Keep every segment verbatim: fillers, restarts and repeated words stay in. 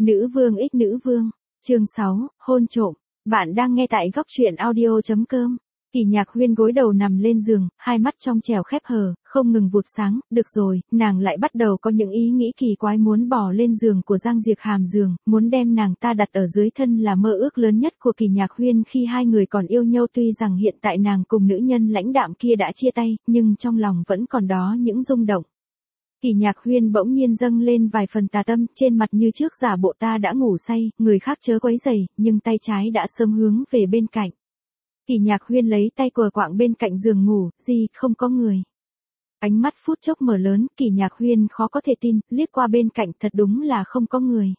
Nữ vương ích nữ vương, chương sáu, hôn trộm. Bạn đang nghe tại góc truyện audio chấm com. Kỳ Nhạc Huyên gối đầu nằm lên giường, hai mắt trong trẻo khép hờ, không ngừng vụt sáng. Được rồi, nàng lại bắt đầu có những ý nghĩ kỳ quái, muốn bỏ lên giường của Giang Diệp Hàm giường, muốn đem nàng ta đặt ở dưới thân là mơ ước lớn nhất của Kỳ Nhạc Huyên khi hai người còn yêu nhau. Tuy rằng hiện tại nàng cùng nữ nhân lãnh đạm kia đã chia tay, nhưng trong lòng vẫn còn đó những rung động. Kỳ Nhạc Huyên bỗng nhiên dâng lên vài phần tà tâm, trên mặt như trước giả bộ ta đã ngủ say, người khác chớ quấy rầy, nhưng tay trái đã sớm hướng về bên cạnh. Kỳ Nhạc Huyên lấy tay quờ quạng bên cạnh giường ngủ, gì, không có người. Ánh mắt phút chốc mở lớn, Kỳ Nhạc Huyên khó có thể tin, liếc qua bên cạnh, thật đúng là không có người.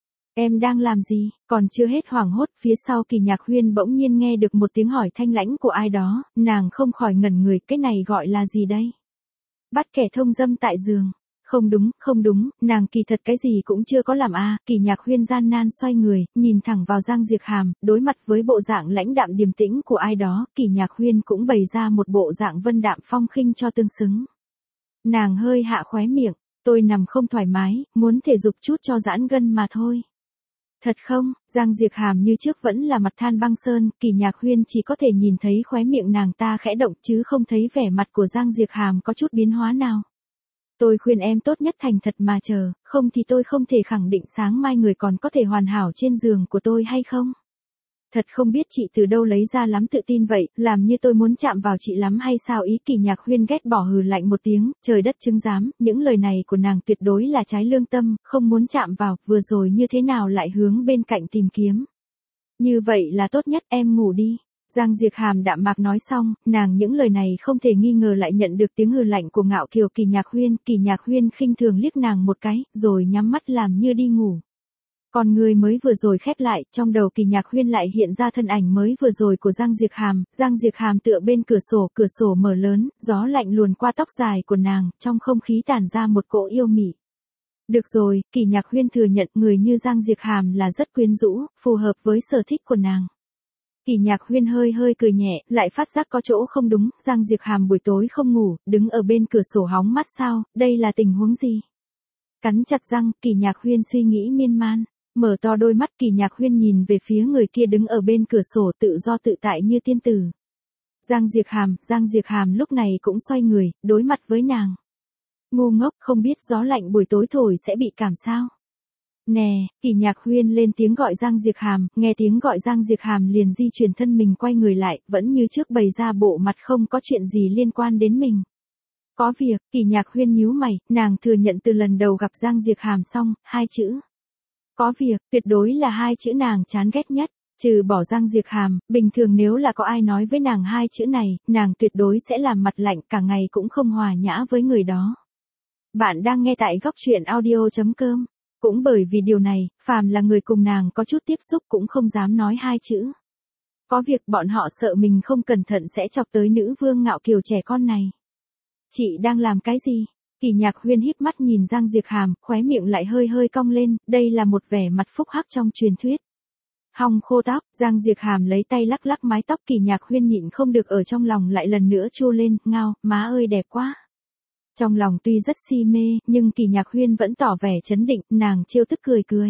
Em đang làm gì? Còn chưa hết hoảng hốt, phía sau Kỳ Nhạc Huyên bỗng nhiên nghe được một tiếng hỏi thanh lãnh của ai đó, nàng không khỏi ngẩn người, cái này gọi là gì đây? Bắt kẻ thông dâm tại giường. Không đúng, không đúng, nàng kỳ thật cái gì cũng chưa có làm a. À. Kỳ Nhạc Huyên gian nan xoay người, nhìn thẳng vào Giang Diệp Hàm, đối mặt với bộ dạng lãnh đạm điềm tĩnh của ai đó, Kỳ Nhạc Huyên cũng bày ra một bộ dạng vân đạm phong khinh cho tương xứng. Nàng hơi hạ khóe miệng, tôi nằm không thoải mái, muốn thể dục chút cho giãn gân mà thôi. Thật không? Giang Diệp Hàm như trước vẫn là mặt than băng sơn, Kỳ Nhạc Huyên chỉ có thể nhìn thấy khóe miệng nàng ta khẽ động chứ không thấy vẻ mặt của Giang Diệp Hàm có chút biến hóa nào. Tôi khuyên em tốt nhất thành thật mà chờ, không thì tôi không thể khẳng định sáng mai người còn có thể hoàn hảo trên giường của tôi hay không. Thật không biết chị từ đâu lấy ra lắm tự tin vậy, làm như tôi muốn chạm vào chị lắm hay sao ý. Kỳ Nhạc Huyên ghét bỏ hừ lạnh một tiếng, trời đất chứng giám, những lời này của nàng tuyệt đối là trái lương tâm, không muốn chạm vào, vừa rồi như thế nào lại hướng bên cạnh tìm kiếm. Như vậy là tốt nhất, em ngủ đi. Giang Diệp Hàm đạm mạc nói xong, nàng những lời này không thể nghi ngờ lại nhận được tiếng hừ lạnh của ngạo kiều Kỳ Nhạc Huyên. Kỳ Nhạc Huyên khinh thường liếc nàng một cái, rồi nhắm mắt làm như đi ngủ. Còn người mới vừa rồi khép lại, trong đầu Kỳ Nhạc Huyên lại hiện ra thân ảnh mới vừa rồi của Giang Diệp Hàm. Giang Diệp Hàm tựa bên cửa sổ, cửa sổ mở lớn, gió lạnh luồn qua tóc dài của nàng, trong không khí tản ra một cỗ yêu mị. Được rồi, Kỳ Nhạc Huyên thừa nhận người như Giang Diệp Hàm là rất quyến rũ, phù hợp với sở thích của nàng. Kỳ Nhạc Huyên hơi hơi cười nhẹ, lại phát giác có chỗ không đúng, Giang Diệp Hàm buổi tối không ngủ, đứng ở bên cửa sổ hóng mắt sao, đây là tình huống gì? Cắn chặt răng, Kỳ Nhạc Huyên suy nghĩ miên man, mở to đôi mắt, Kỳ Nhạc Huyên nhìn về phía người kia đứng ở bên cửa sổ tự do tự tại như tiên tử. Giang Diệp Hàm, Giang Diệp Hàm lúc này cũng xoay người, đối mặt với nàng. Ngu ngốc, không biết gió lạnh buổi tối thổi sẽ bị cảm sao? Nè, Kỳ Nhạc Huyên lên tiếng gọi Giang Diệp Hàm, nghe tiếng gọi Giang Diệp Hàm liền di chuyển thân mình quay người lại, vẫn như trước bày ra bộ mặt không có chuyện gì liên quan đến mình. Có việc, Kỳ Nhạc Huyên nhíu mày, nàng thừa nhận từ lần đầu gặp Giang Diệp Hàm xong, hai chữ. Có việc, tuyệt đối là hai chữ nàng chán ghét nhất, trừ bỏ Giang Diệp Hàm, bình thường nếu là có ai nói với nàng hai chữ này, nàng tuyệt đối sẽ làm mặt lạnh, cả ngày cũng không hòa nhã với người đó. Bạn đang nghe tại góc truyện audio chấm com. Cũng bởi vì điều này, phàm là người cùng nàng có chút tiếp xúc cũng không dám nói hai chữ. Có việc bọn họ sợ mình không cẩn thận sẽ chọc tới nữ vương ngạo kiều trẻ con này. Chị đang làm cái gì? Kỳ Nhạc Huyên híp mắt nhìn Giang Diệp Hàm, khóe miệng lại hơi hơi cong lên, đây là một vẻ mặt phúc hắc trong truyền thuyết. Hong khô tóc, Giang Diệp Hàm lấy tay lắc lắc mái tóc, Kỳ Nhạc Huyên nhịn không được ở trong lòng lại lần nữa chua lên, ngao, má ơi đẹp quá. Trong lòng tuy rất si mê, nhưng Kỳ Nhạc Huyên vẫn tỏ vẻ trấn định, nàng trêu tức cười cười.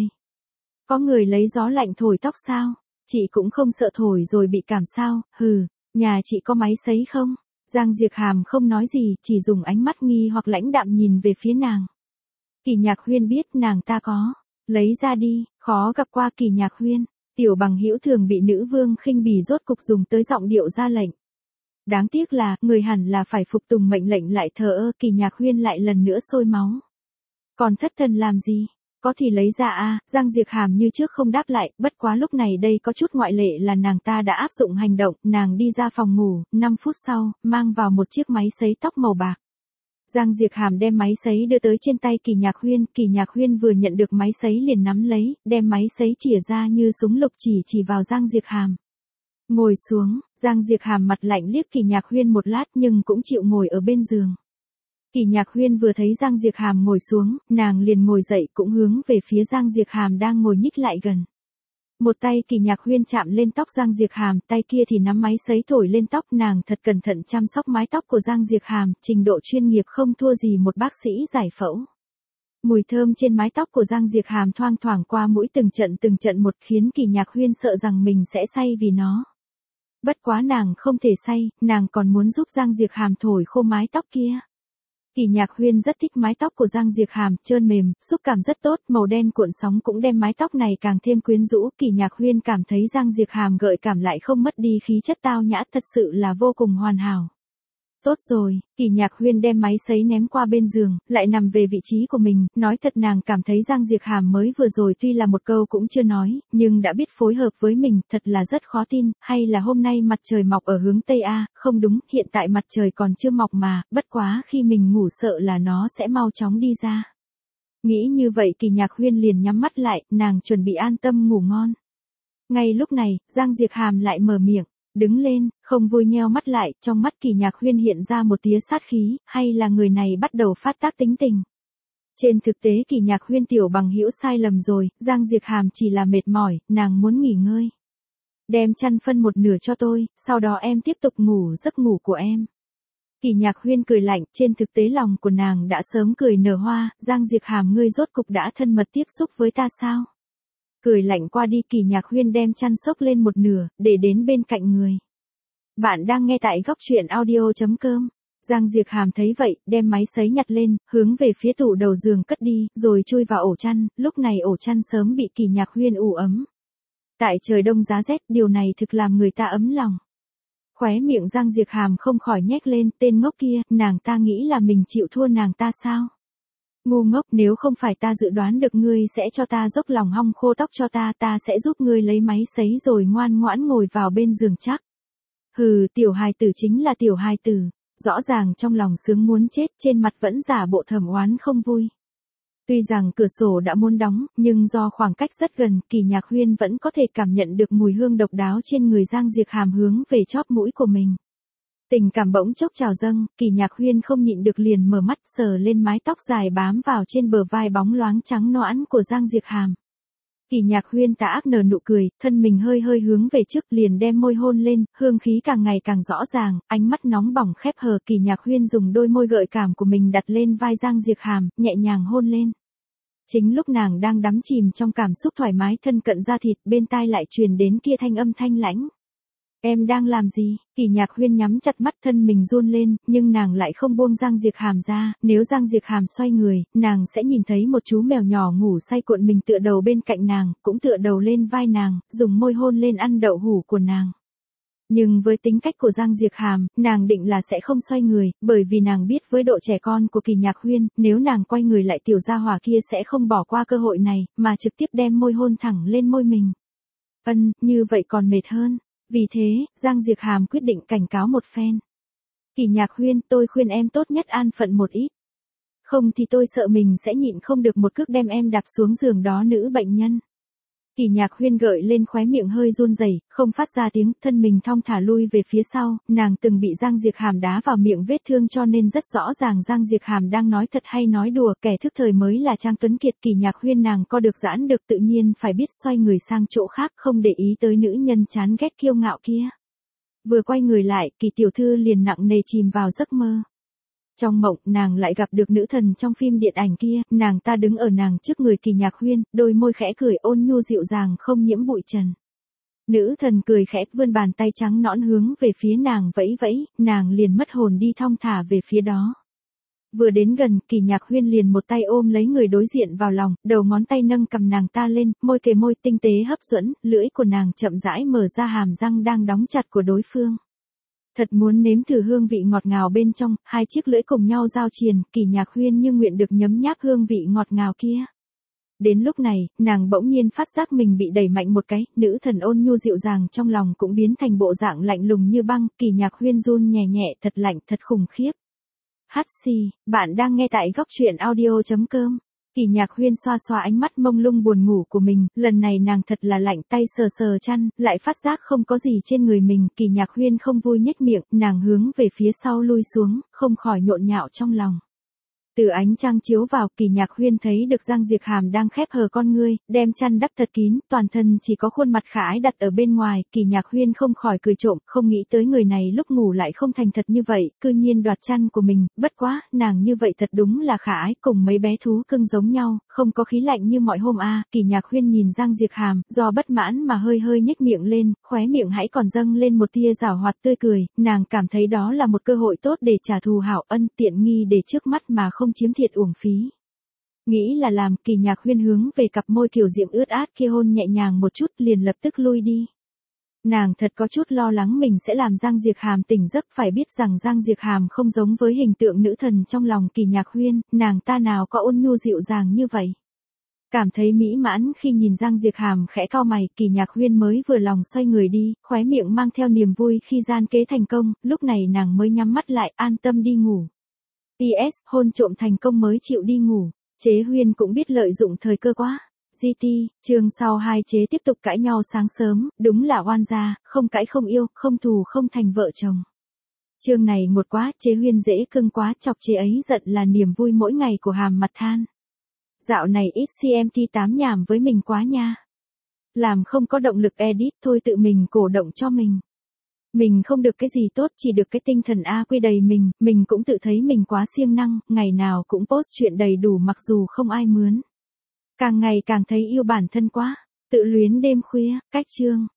Có người lấy gió lạnh thổi tóc sao? Chị cũng không sợ thổi rồi bị cảm sao? Hừ, nhà chị có máy sấy không? Giang Diệp Hàm không nói gì, chỉ dùng ánh mắt nghi hoặc lãnh đạm nhìn về phía nàng. Kỳ Nhạc Huyên biết nàng ta có. Lấy ra đi, khó gặp qua Kỳ Nhạc Huyên. Tiểu bằng hữu thường bị nữ vương khinh bỉ rốt cục dùng tới giọng điệu ra lệnh. Đáng tiếc là, người hẳn là phải phục tùng mệnh lệnh lại thờ ơ, Kỳ Nhạc Huyên lại lần nữa sôi máu. Còn thất thần làm gì? Có thì lấy ra a. À, Giang Diệp Hàm như trước không đáp lại, bất quá lúc này đây có chút ngoại lệ là nàng ta đã áp dụng hành động, nàng đi ra phòng ngủ, năm phút sau, mang vào một chiếc máy sấy tóc màu bạc. Giang Diệp Hàm đem máy sấy đưa tới trên tay Kỳ Nhạc Huyên, Kỳ Nhạc Huyên vừa nhận được máy sấy liền nắm lấy, đem máy sấy chìa ra như súng lục chỉ chỉ vào Giang Diệp Hàm. Ngồi xuống, Giang Diệp Hàm mặt lạnh liếc Kỳ Nhạc Huyên một lát nhưng cũng chịu ngồi ở bên giường. Kỳ Nhạc Huyên vừa thấy Giang Diệp Hàm ngồi xuống, nàng liền ngồi dậy cũng hướng về phía Giang Diệp Hàm đang ngồi nhích lại gần. Một tay Kỳ Nhạc Huyên chạm lên tóc Giang Diệp Hàm, tay kia thì nắm máy sấy thổi lên tóc, nàng thật cẩn thận chăm sóc mái tóc của Giang Diệp Hàm, trình độ chuyên nghiệp không thua gì một bác sĩ giải phẫu. Mùi thơm trên mái tóc của Giang Diệp Hàm thoang thoảng qua mũi từng trận từng trận một khiến Kỳ Nhạc Huyên sợ rằng mình sẽ say vì nó. Bất quá nàng không thể say, nàng còn muốn giúp Giang Diệp Hàm thổi khô mái tóc kia. Kỳ Nhạc Huyên rất thích mái tóc của Giang Diệp Hàm, trơn mềm, xúc cảm rất tốt, màu đen cuộn sóng cũng đem mái tóc này càng thêm quyến rũ. Kỳ Nhạc Huyên cảm thấy Giang Diệp Hàm gợi cảm lại không mất đi khí chất tao nhã, thật sự là vô cùng hoàn hảo. Tốt rồi, Kỳ Nhạc Huyên đem máy sấy ném qua bên giường, lại nằm về vị trí của mình, nói thật nàng cảm thấy Giang Diệp Hàm mới vừa rồi tuy là một câu cũng chưa nói, nhưng đã biết phối hợp với mình, thật là rất khó tin, hay là hôm nay mặt trời mọc ở hướng Tây a, không đúng, hiện tại mặt trời còn chưa mọc mà, bất quá khi mình ngủ sợ là nó sẽ mau chóng đi ra. Nghĩ như vậy Kỳ Nhạc Huyên liền nhắm mắt lại, nàng chuẩn bị an tâm ngủ ngon. Ngay lúc này, Giang Diệp Hàm lại mở miệng. Đứng lên, không vui nheo mắt lại, trong mắt Kỳ Nhạc Huyên hiện ra một tia sát khí, hay là người này bắt đầu phát tác tính tình. Trên thực tế Kỳ Nhạc Huyên tiểu bằng hữu sai lầm rồi, Giang Diệp Hàm chỉ là mệt mỏi, nàng muốn nghỉ ngơi. Đem chăn phân một nửa cho tôi, sau đó em tiếp tục ngủ giấc ngủ của em. Kỳ Nhạc Huyên cười lạnh, trên thực tế lòng của nàng đã sớm cười nở hoa, Giang Diệp Hàm ngươi rốt cục đã thân mật tiếp xúc với ta sao? Cười lạnh qua đi Kỳ Nhạc Huyên đem chăn xốc lên một nửa, để đến bên cạnh người. Bạn đang nghe tại góc truyện audio chấm com. Giang Diệp Hàm thấy vậy, đem máy sấy nhặt lên, hướng về phía tủ đầu giường cất đi, rồi chui vào ổ chăn, lúc này ổ chăn sớm bị Kỳ Nhạc Huyên ủ ấm. Tại trời đông giá rét, điều này thực làm người ta ấm lòng. Khóe miệng Giang Diệp Hàm không khỏi nhếch lên, tên ngốc kia, nàng ta nghĩ là mình chịu thua nàng ta sao? Ngu ngốc, nếu không phải ta dự đoán được ngươi sẽ cho ta dốc lòng hong khô tóc cho ta, ta sẽ giúp ngươi lấy máy sấy rồi ngoan ngoãn ngồi vào bên giường chắc. Hừ, tiểu hài tử chính là tiểu hài tử, rõ ràng trong lòng sướng muốn chết, trên mặt vẫn giả bộ thầm oán không vui. Tuy rằng cửa sổ đã muốn đóng, nhưng do khoảng cách rất gần, Kỳ Nhạc Huyên vẫn có thể cảm nhận được mùi hương độc đáo trên người Giang Diệp Hàm hướng về chóp mũi của mình. Tình cảm bỗng chốc trào dâng, Kỳ Nhạc Huyên không nhịn được liền mở mắt sờ lên mái tóc dài bám vào trên bờ vai bóng loáng trắng nõn của Giang Diệp Hàm. Kỳ Nhạc Huyên tà ác nở nụ cười, thân mình hơi hơi hướng về trước liền đem môi hôn lên, hương khí càng ngày càng rõ ràng, ánh mắt nóng bỏng khép hờ. Kỳ Nhạc Huyên dùng đôi môi gợi cảm của mình đặt lên vai Giang Diệp Hàm, nhẹ nhàng hôn lên. Chính lúc nàng đang đắm chìm trong cảm xúc thoải mái thân cận da thịt, bên tai lại truyền đến kia thanh âm thanh lãnh. Em đang làm gì? Kỳ Nhạc Huyên nhắm chặt mắt, thân mình run lên, nhưng nàng lại không buông Giang Diệp Hàm ra, nếu Giang Diệp Hàm xoay người, nàng sẽ nhìn thấy một chú mèo nhỏ ngủ say cuộn mình tựa đầu bên cạnh nàng, cũng tựa đầu lên vai nàng, dùng môi hôn lên ăn đậu hủ của nàng. Nhưng với tính cách của Giang Diệp Hàm, nàng định là sẽ không xoay người, bởi vì nàng biết với độ trẻ con của Kỳ Nhạc Huyên, nếu nàng quay người lại tiểu gia hỏa kia sẽ không bỏ qua cơ hội này, mà trực tiếp đem môi hôn thẳng lên môi mình. Ân, như vậy còn mệt hơn. Vì thế, Giang Diệp Hàm quyết định cảnh cáo một phen. Kỳ Nhạc Huyên, tôi khuyên em tốt nhất an phận một ít. Không thì tôi sợ mình sẽ nhịn không được một cước đem em đạp xuống giường đó nữ bệnh nhân. Kỳ Nhạc Huyên gợi lên khóe miệng hơi run rẩy, không phát ra tiếng, thân mình thong thả lui về phía sau, nàng từng bị Giang Diệp Hàm đá vào miệng vết thương cho nên rất rõ ràng Giang Diệp Hàm đang nói thật hay nói đùa, kẻ thức thời mới là Trang Tuấn Kiệt. Kỳ Nhạc Huyên nàng co được giãn được tự nhiên phải biết xoay người sang chỗ khác, không để ý tới nữ nhân chán ghét kiêu ngạo kia. Vừa quay người lại, Kỳ tiểu thư liền nặng nề chìm vào giấc mơ. Trong mộng, nàng lại gặp được nữ thần trong phim điện ảnh kia, nàng ta đứng ở nàng trước người Kỳ Nhạc Huyên, đôi môi khẽ cười ôn nhu dịu dàng không nhiễm bụi trần. Nữ thần cười khẽ vươn bàn tay trắng nõn hướng về phía nàng vẫy vẫy, nàng liền mất hồn đi thong thả về phía đó. Vừa đến gần, Kỳ Nhạc Huyên liền một tay ôm lấy người đối diện vào lòng, đầu ngón tay nâng cầm nàng ta lên, môi kề môi tinh tế hấp dẫn, lưỡi của nàng chậm rãi mở ra hàm răng đang đóng chặt của đối phương. Thật muốn nếm thử hương vị ngọt ngào bên trong, hai chiếc lưỡi cùng nhau giao triền, Kỳ Nhạc Huyên như nguyện được nhấm nháp hương vị ngọt ngào kia. Đến lúc này, nàng bỗng nhiên phát giác mình bị đẩy mạnh một cái, nữ thần ôn nhu dịu dàng trong lòng cũng biến thành bộ dạng lạnh lùng như băng, Kỳ Nhạc Huyên run nhẹ nhẹ, thật lạnh, thật khủng khiếp. Hát xì, bạn đang nghe tại góc truyện audio chấm com. Kỳ Nhạc Huyên xoa xoa ánh mắt mông lung buồn ngủ của mình, lần này nàng thật là lạnh, tay sờ sờ chăn, lại phát giác không có gì trên người mình, Kỳ Nhạc Huyên không vui nhếch miệng, nàng hướng về phía sau lui xuống, không khỏi nhộn nhạo trong lòng. Từ ánh trăng chiếu vào, Kỳ Nhạc Huyên thấy được Giang Diệp Hàm đang khép hờ con ngươi, đem chăn đắp thật kín, toàn thân chỉ có khuôn mặt khả ái đặt ở bên ngoài, Kỳ Nhạc Huyên không khỏi cười trộm, không nghĩ tới người này lúc ngủ lại không thành thật như vậy, cư nhiên đoạt chăn của mình, bất quá, nàng như vậy thật đúng là khả ái, cùng mấy bé thú cưng giống nhau, không có khí lạnh như mọi hôm a. Kỳ Nhạc Huyên nhìn Giang Diệp Hàm, do bất mãn mà hơi hơi nhếch miệng lên, khóe miệng hãy còn dâng lên một tia giảo hoạt tươi cười, nàng cảm thấy đó là một cơ hội tốt để trả thù hảo ân, tiện nghi để trước mắt mà không chiếm thiệt uổng phí. Nghĩ là làm, Kỳ Nhạc Huyên hướng về cặp môi kiều diễm ướt át kia hôn nhẹ nhàng một chút, liền lập tức lui đi. Nàng thật có chút lo lắng mình sẽ làm Giang Diệp Hàm tỉnh giấc, phải biết rằng Giang Diệp Hàm không giống với hình tượng nữ thần trong lòng Kỳ Nhạc Huyên, nàng ta nào có ôn nhu dịu dàng như vậy. Cảm thấy mỹ mãn khi nhìn Giang Diệp Hàm khẽ cau mày, Kỳ Nhạc Huyên mới vừa lòng xoay người đi, khóe miệng mang theo niềm vui khi gian kế thành công, lúc này nàng mới nhắm mắt lại, an tâm đi ngủ. pê ét, hôn trộm thành công mới chịu đi ngủ, Chế Huyên cũng biết lợi dụng thời cơ quá. giê tê, chương sau hai chế tiếp tục cãi nhau sáng sớm, đúng là oan gia, không cãi không yêu, không thù không thành vợ chồng. Chương này một quá, Chế Huyên dễ cưng quá, chọc Chế ấy giận là niềm vui mỗi ngày của Hàm mặt than. Dạo này ít xê em tê tám nhảm với mình quá nha. Làm không có động lực edit thôi, tự mình cổ động cho mình. Mình không được cái gì tốt, chỉ được cái tinh thần A quy đầy mình, mình cũng tự thấy mình quá siêng năng, ngày nào cũng post chuyện đầy đủ mặc dù không ai mướn. Càng ngày càng thấy yêu bản thân quá, tự luyến đêm khuya, cách chương.